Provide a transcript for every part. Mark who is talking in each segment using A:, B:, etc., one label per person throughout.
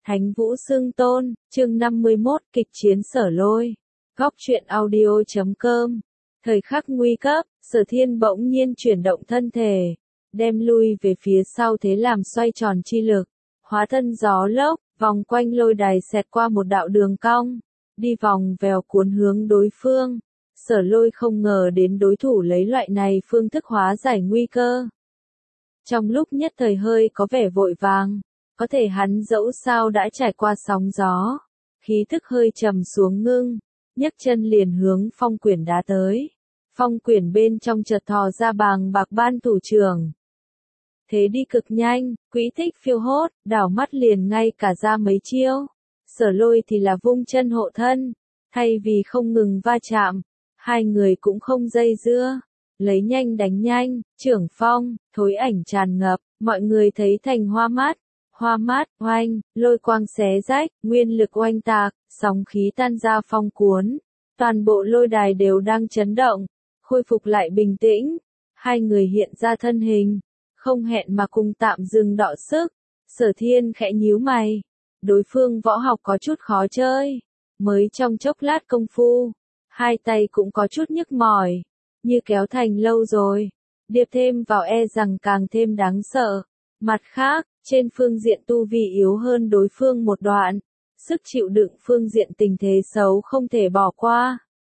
A: Thánh Vũ Xưng Tôn, chương 51, kịch chiến Sở Lôi. Góc truyện audio.com. Thời khắc nguy cấp, Sở Thiên bỗng nhiên chuyển động thân thể, đem lui về phía sau thế làm xoay tròn chi lực, hóa thân gió lốc, vòng quanh lôi đài xẹt qua một đạo đường cong, đi vòng vèo cuốn hướng đối phương. Sở Lôi không ngờ đến đối thủ lấy loại này phương thức hóa giải nguy cơ. Trong lúc nhất thời hơi có vẻ vội vàng, có thể hắn dẫu sao đã trải qua sóng gió, khí thức hơi trầm xuống ngưng, nhấc chân liền hướng phong quyển đá tới. Phong quyển bên trong chợt thò ra bàng bạc ban thủ trưởng. Thế đi cực nhanh, quỹ tích phiêu hốt, đảo mắt liền ngay cả ra mấy chiêu. Sở Lôi thì là vung chân hộ thân, thay vì không ngừng va chạm, hai người cũng không dây dưa. Lấy nhanh đánh nhanh, trưởng phong, thối ảnh tràn ngập, mọi người thấy thành hoa mát, oanh, lôi quang xé rách, nguyên lực oanh tạc, sóng khí tan ra phong cuốn. Toàn bộ lôi đài đều đang chấn động, khôi phục lại bình tĩnh. Hai người hiện ra thân hình, không hẹn mà cùng tạm dừng đọ sức. Sở Thiên khẽ nhíu mày, đối phương võ học có chút khó chơi, mới trong chốc lát công phu, hai tay cũng có chút nhức mỏi, như kéo thành lâu rồi, điệp thêm vào e rằng càng thêm đáng sợ. Mặt khác, trên phương diện tu vi yếu hơn đối phương một đoạn, sức chịu đựng phương diện tình thế xấu không thể bỏ qua.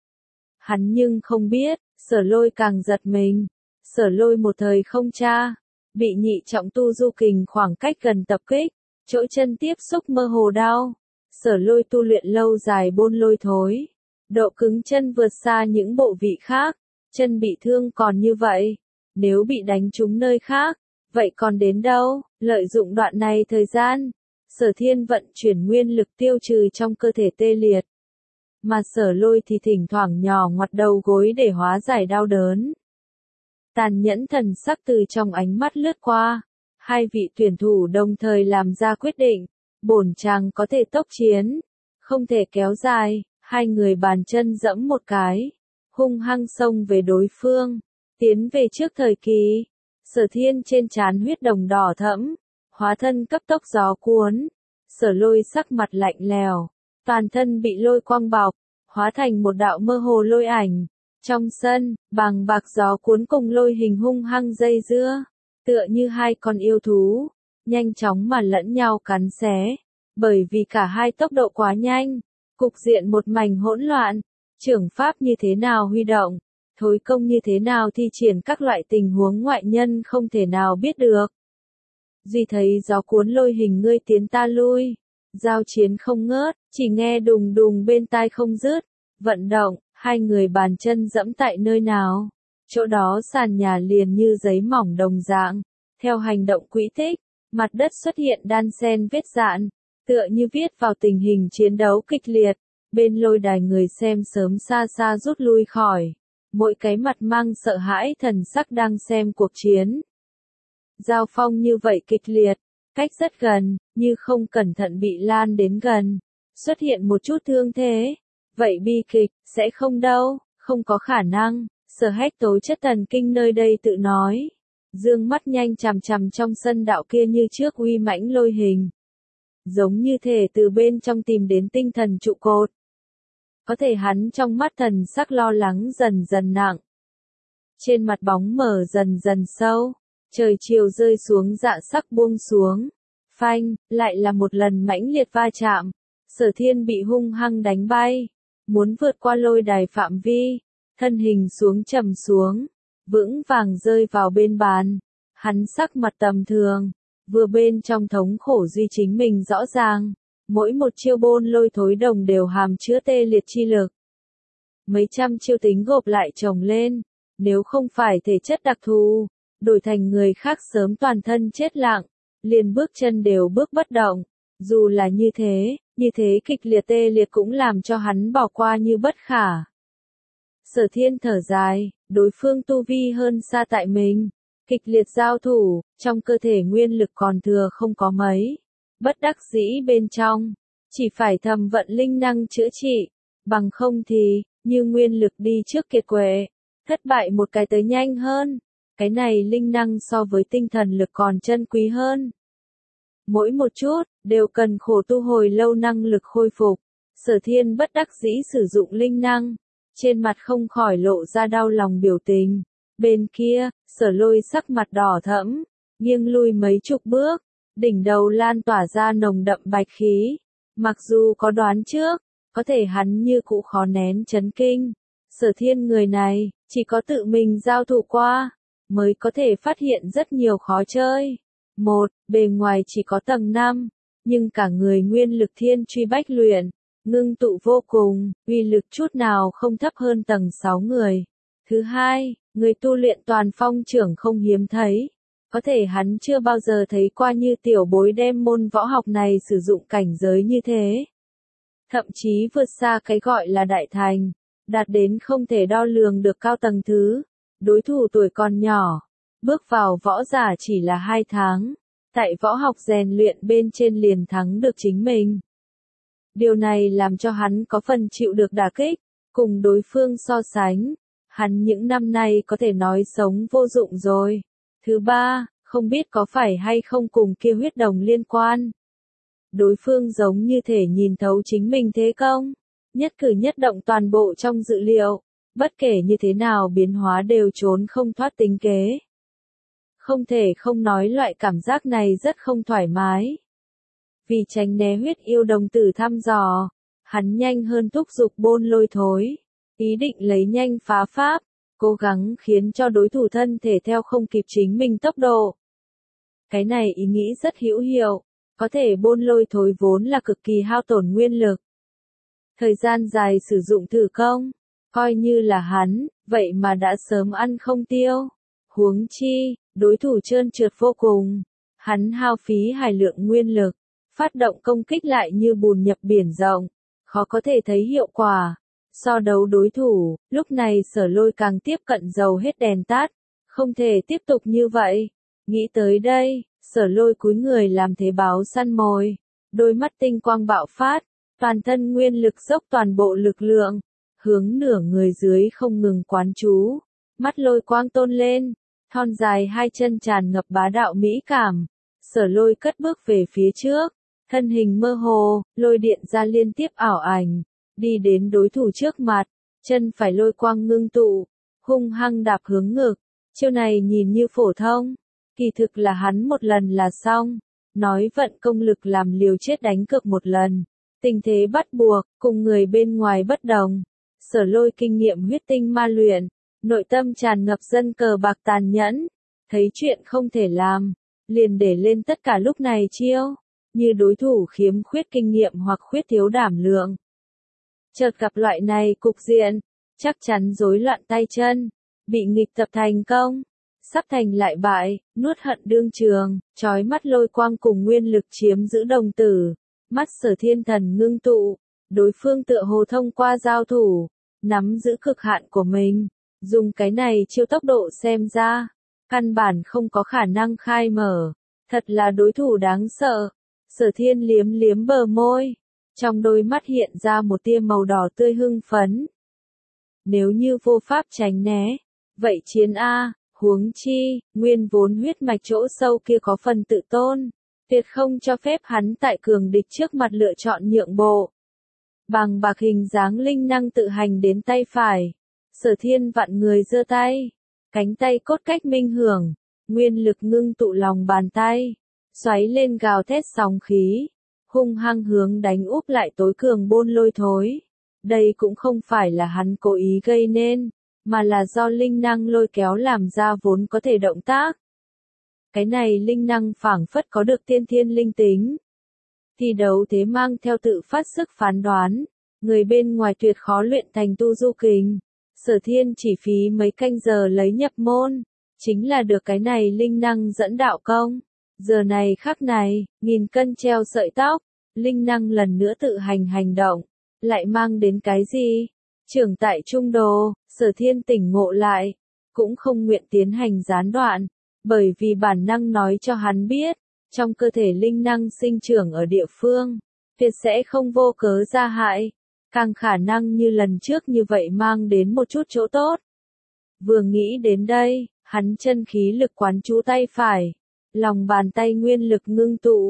A: Hắn nhưng không biết, Sở Lôi càng giật mình. Sở Lôi một thời không tra, bị nhị trọng tu du kình khoảng cách gần tập kích, chỗ chân tiếp xúc mơ hồ đau. Sở Lôi tu luyện lâu dài bôn lôi thối, độ cứng chân vượt xa những bộ vị khác, chân bị thương còn như vậy, nếu bị đánh trúng nơi khác, vậy còn đến đâu? Lợi dụng đoạn này thời gian, Sở Thiên vận chuyển nguyên lực tiêu trừ trong cơ thể tê liệt. Mà Sở Lôi thì thỉnh thoảng nhò ngoặt đầu gối để hóa giải đau đớn. Tàn nhẫn thần sắc từ trong ánh mắt lướt qua. Hai vị tuyển thủ đồng thời làm ra quyết định. Bổn chàng có thể tốc chiến, không thể kéo dài. Hai người bàn chân dẫm một cái, hung hăng xông về đối phương, tiến về trước thời kỳ. Sở Thiên trên trán huyết đồng đỏ thẫm, hóa thân cấp tốc gió cuốn. Sở Lôi sắc mặt lạnh lèo, toàn thân bị lôi quang bọc, hóa thành một đạo mơ hồ lôi ảnh. Trong sân, bàng bạc gió cuốn cùng lôi hình hung hăng dây dưa, tựa như hai con yêu thú, nhanh chóng mà lẫn nhau cắn xé. Bởi vì cả hai tốc độ quá nhanh, cục diện một mảnh hỗn loạn, trưởng pháp như thế nào huy động, thối công như thế nào thi triển, các loại tình huống ngoại nhân không thể nào biết được. Duy thấy gió cuốn lôi hình ngươi tiến ta lui, giao chiến không ngớt, chỉ nghe đùng đùng bên tai không dứt. Vận động, hai người bàn chân dẫm tại nơi nào, chỗ đó sàn nhà liền như giấy mỏng đồng dạng. Theo hành động quỹ tích, mặt đất xuất hiện đan xen vết dạn, tựa như viết vào tình hình chiến đấu kịch liệt. Bên lôi đài người xem sớm xa xa rút lui khỏi, mỗi cái mặt mang sợ hãi thần sắc đang xem cuộc chiến. Giao phong như vậy kịch liệt, cách rất gần, như không cẩn thận bị lan đến gần, xuất hiện một chút thương thế. Vậy bi kịch, sẽ không đâu, không có khả năng. Sở Hách tố chất thần kinh nơi đây tự nói. Dương mắt nhanh chằm chằm trong sân đạo kia như trước uy mãnh lôi hình. Giống như thể từ bên trong tìm đến tinh thần trụ cột. Có thể hắn trong mắt thần sắc lo lắng dần dần nặng. Trên mặt bóng mở dần dần sâu, trời chiều rơi xuống dạ sắc buông xuống. Phanh, lại là một lần mãnh liệt va chạm. Sở Thiên bị hung hăng đánh bay, muốn vượt qua lôi đài phạm vi, thân hình trầm xuống, vững vàng rơi vào bên bàn. Hắn sắc mặt tầm thường, vừa bên trong thống khổ duy chính mình rõ ràng. Mỗi một chiêu bôn lôi thối đồng đều hàm chứa tê liệt chi lực. Mấy trăm chiêu tính gộp lại chồng lên, nếu không phải thể chất đặc thù, đổi thành người khác sớm toàn thân chết lặng, liền bước chân đều bước bất động. Dù là như thế kịch liệt tê liệt cũng làm cho hắn bỏ qua như bất khả. Sở Thiên thở dài, đối phương tu vi hơn xa tại mình, kịch liệt giao thủ, trong cơ thể nguyên lực còn thừa không có mấy. Bất đắc dĩ bên trong, chỉ phải thầm vận linh năng chữa trị, bằng không thì, như nguyên lực đi trước kiệt quệ, thất bại một cái tới nhanh hơn. Cái này linh năng so với tinh thần lực còn chân quý hơn. Mỗi một chút, đều cần khổ tu hồi lâu năng lực khôi phục. Sở Thiên bất đắc dĩ sử dụng linh năng, trên mặt không khỏi lộ ra đau lòng biểu tình. Bên kia, Sở Lôi sắc mặt đỏ thẫm, nghiêng lui mấy chục bước, đỉnh đầu lan tỏa ra nồng đậm bạch khí. Mặc dù có đoán trước, có thể hắn như cũ khó nén chấn kinh. Sở Thiên người này, chỉ có tự mình giao thủ qua, mới có thể phát hiện rất nhiều khó chơi. Một, bề ngoài chỉ có tầng 5, nhưng cả người nguyên lực thiên truy bách luyện, ngưng tụ vô cùng, uy lực chút nào không thấp hơn tầng 6 người. Thứ hai, người tu luyện toàn phong trưởng không hiếm thấy. Có thể hắn chưa bao giờ thấy qua như tiểu bối đem môn võ học này sử dụng cảnh giới như thế. Thậm chí vượt xa cái gọi là đại thành, đạt đến không thể đo lường được cao tầng thứ. Đối thủ tuổi còn nhỏ, bước vào võ giả chỉ là 2 tháng, tại võ học rèn luyện bên trên liền thắng được chính mình. Điều này làm cho hắn có phần chịu được đả kích, cùng đối phương so sánh, hắn những năm nay có thể nói sống vô dụng rồi. Thứ ba, không biết có phải hay không cùng kia huyết đồng liên quan. Đối phương giống như thể nhìn thấu chính mình thế công, nhất cử nhất động toàn bộ trong dự liệu, bất kể như thế nào biến hóa đều trốn không thoát tính kế. Không thể không nói loại cảm giác này rất không thoải mái. Vì tránh né huyết yêu đồng tử thăm dò, hắn nhanh hơn thúc giục Bôn Lôi thối, ý định lấy nhanh phá pháp, cố gắng khiến cho đối thủ thân thể theo không kịp chính mình tốc độ. Cái này ý nghĩ rất hữu hiệu, có thể Bôn Lôi thối vốn là cực kỳ hao tổn nguyên lực. Thời gian dài sử dụng thử công, coi như là hắn, vậy mà đã sớm ăn không tiêu. Huống chi, đối thủ trơn trượt vô cùng, hắn hao phí hải lượng nguyên lực, phát động công kích lại như bùn nhập biển rộng, khó có thể thấy hiệu quả. So đấu đối thủ, lúc này Sở Lôi càng tiếp cận dầu hết đèn tắt, không thể tiếp tục như vậy. Nghĩ tới đây, Sở Lôi cúi người làm thế báo săn mồi, đôi mắt tinh quang bạo phát, toàn thân nguyên lực dốc toàn bộ lực lượng, hướng nửa người dưới không ngừng quán chú, mắt lôi quang tôn lên, thon dài hai chân tràn ngập bá đạo mỹ cảm. Sở Lôi cất bước về phía trước, thân hình mơ hồ, lôi điện ra liên tiếp ảo ảnh, đi đến đối thủ trước mặt, chân phải lôi quang ngưng tụ, hung hăng đạp hướng ngực. Chiêu này nhìn như phổ thông, kỳ thực là hắn một lần là xong, nói vận công lực làm liều chết đánh cược một lần. Tình thế bắt buộc, cùng người bên ngoài bất đồng. Sở Lôi kinh nghiệm huyết tinh ma luyện, nội tâm tràn ngập dân cờ bạc tàn nhẫn, thấy chuyện không thể làm, liền để lên tất cả lúc này chiêu, như đối thủ khiếm khuyết kinh nghiệm hoặc khuyết thiếu đảm lượng. Chợt gặp loại này cục diện, chắc chắn rối loạn tay chân, bị nghịch tập thành công, sắp thành lại bại, nuốt hận đương trường, chói mắt lôi quang cùng nguyên lực chiếm giữ đồng tử, mắt Sở Thiên thần ngưng tụ, đối phương tựa hồ thông qua giao thủ, nắm giữ cực hạn của mình, dùng cái này chiêu tốc độ xem ra, căn bản không có khả năng khai mở, thật là đối thủ đáng sợ. Sở Thiên liếm liếm bờ môi, trong đôi mắt hiện ra một tia màu đỏ tươi hưng phấn. Nếu như vô pháp tránh né, vậy chiến a, huống chi, nguyên vốn huyết mạch chỗ sâu kia có phần tự tôn, tuyệt không cho phép hắn tại cường địch trước mặt lựa chọn nhượng bộ. Bằng bạc hình dáng linh năng tự hành đến tay phải, Sở Thiên vặn người giơ tay, cánh tay cốt cách minh hưởng, nguyên lực ngưng tụ lòng bàn tay, xoáy lên gào thét sóng khí, hung hăng hướng đánh úp lại tối cường Bôn Lôi thối. Đây cũng không phải là hắn cố ý gây nên, mà là do linh năng lôi kéo làm ra vốn có thể động tác. Cái này linh năng phảng phất có được tiên thiên linh tính. Thi đấu thế mang theo tự phát sức phán đoán, người bên ngoài tuyệt khó luyện thành tu du kình. Sở Thiên chỉ phí mấy canh giờ lấy nhập môn, chính là được cái này linh năng dẫn đạo công. Giờ này khắc này, nghìn cân treo sợi tóc, linh năng lần nữa tự hành động, lại mang đến cái gì? Trưởng tại trung đồ, Sở Thiên tỉnh ngộ lại, cũng không nguyện tiến hành gián đoạn, bởi vì bản năng nói cho hắn biết, trong cơ thể linh năng sinh trưởng ở địa phương, tuyệt sẽ không vô cớ ra hại, càng khả năng như lần trước như vậy mang đến một chút chỗ tốt. Vừa nghĩ đến đây, hắn chân khí lực quán chú tay phải, lòng bàn tay nguyên lực ngưng tụ,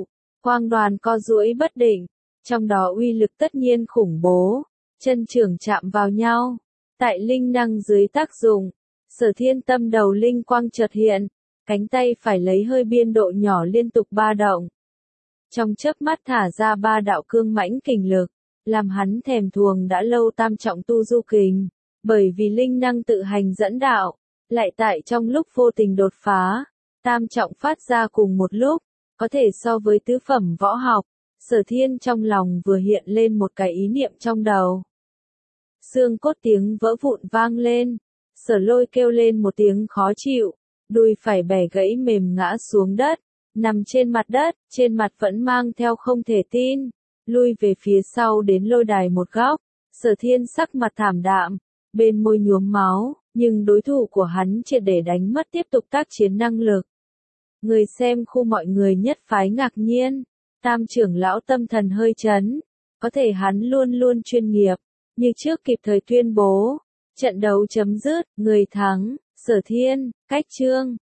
A: quang đoàn co duỗi bất định, trong đó uy lực tất nhiên khủng bố, chân trường chạm vào nhau. Tại linh năng dưới tác dụng, Sở Thiên tâm đầu linh quang chợt hiện, cánh tay phải lấy hơi biên độ nhỏ liên tục ba động. Trong chớp mắt thả ra ba đạo cương mãnh kình lực, làm hắn thèm thuồng đã lâu tam trọng tu du kình, bởi vì linh năng tự hành dẫn đạo, lại tại trong lúc vô tình đột phá, tam trọng phát ra cùng một lúc, có thể so với tứ phẩm võ học. Sở Thiên trong lòng vừa hiện lên một cái ý niệm trong đầu. Xương cốt tiếng vỡ vụn vang lên, Sở Lôi kêu lên một tiếng khó chịu, đùi phải bẻ gãy mềm ngã xuống đất, nằm trên mặt vẫn mang theo không thể tin, lui về phía sau đến lôi đài một góc. Sở Thiên sắc mặt thảm đạm, bên môi nhuốm máu, nhưng đối thủ của hắn triệt để đánh mất tiếp tục tác chiến năng lực. Người xem khu mọi người nhất phái ngạc nhiên, Tam trưởng lão tâm thần hơi chấn, có thể hắn luôn luôn chuyên nghiệp, như trước kịp thời tuyên bố, trận đấu chấm dứt, người thắng, Sở Thiên, cách chương.